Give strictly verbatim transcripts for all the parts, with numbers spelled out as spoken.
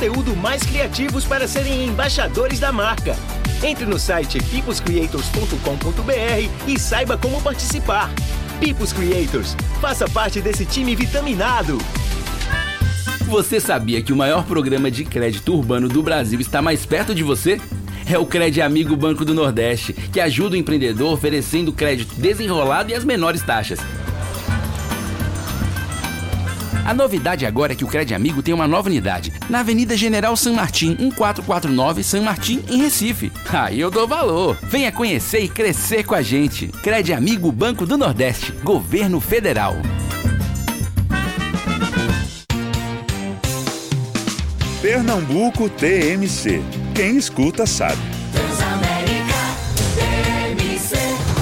conteúdo mais criativos para serem embaixadores da marca. Entre no site pipos creators ponto com ponto b r e saiba como participar. Pipos Creators, faça parte desse time vitaminado. Você sabia que o maior programa de crédito urbano do Brasil está mais perto de você? É o Crédito Amigo Banco do Nordeste, que ajuda o empreendedor oferecendo crédito desenrolado e as menores taxas. A novidade agora é que o Crédito Amigo tem uma nova unidade, na Avenida General San Martín, um quatro quatro nove, San Martín, em Recife. Aí eu dou valor. Venha conhecer e crescer com a gente. Crédito Amigo Banco do Nordeste, Governo Federal. Pernambuco T M C. Quem escuta sabe. Transamérica T M C.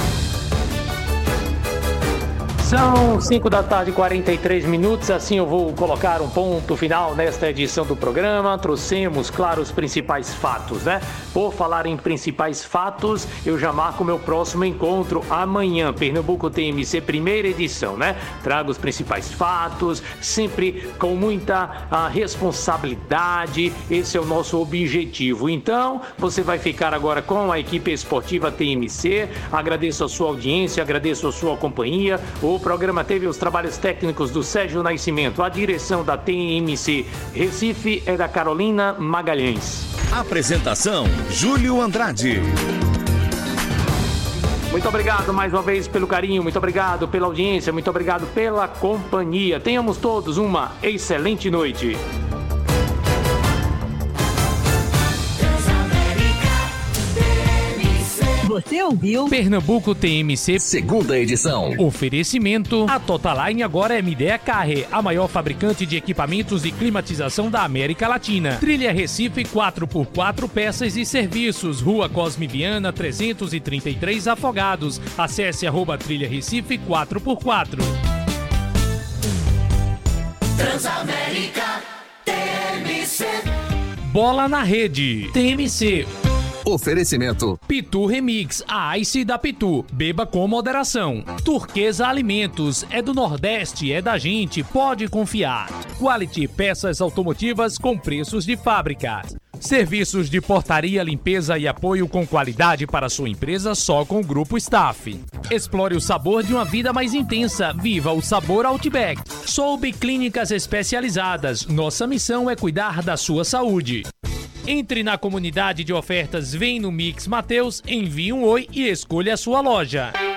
São cinco da tarde e quarenta e três minutos, assim eu vou colocar um ponto final nesta edição do programa. Trouxemos, claro, os principais fatos, né? Por falar em principais fatos, eu já marco meu próximo encontro amanhã, Pernambuco T M C, primeira edição, né? Trago os principais fatos, sempre com muita a, responsabilidade, esse é o nosso objetivo. Então, você vai ficar agora com a equipe esportiva T M C, agradeço a sua audiência, agradeço a sua companhia. O programa teve os trabalhos técnicos do Sérgio Nascimento, a direção da T M C Recife é da Carolina Magalhães. Apresentação, Júlio Andrade. Muito obrigado mais uma vez pelo carinho, muito obrigado pela audiência, muito obrigado pela companhia. Tenhamos todos uma excelente noite. Você ouviu Pernambuco T M C, segunda edição. Oferecimento: a Totaline agora é Midea Carre, a maior fabricante de equipamentos de climatização da América Latina. Trilha Recife, quatro por quatro peças e serviços. Rua Cosme Viana, trezentos e trinta e três, Afogados. Acesse arroba Trilha Recife quatro por quatro. Transamérica T M C. Bola na Rede T M C. Oferecimento: Pitu Remix, a Ice da Pitu. Beba com moderação. Turquesa Alimentos, é do Nordeste, é da gente, pode confiar. Quality, peças automotivas com preços de fábrica. Serviços de portaria, limpeza e apoio com qualidade para sua empresa só com o Grupo Staff. Explore o sabor de uma vida mais intensa. Viva o sabor Outback. Soube Clínicas Especializadas. Nossa missão é cuidar da sua saúde. Entre na comunidade de ofertas Vem no Mix Mateus, envie um oi e escolha a sua loja.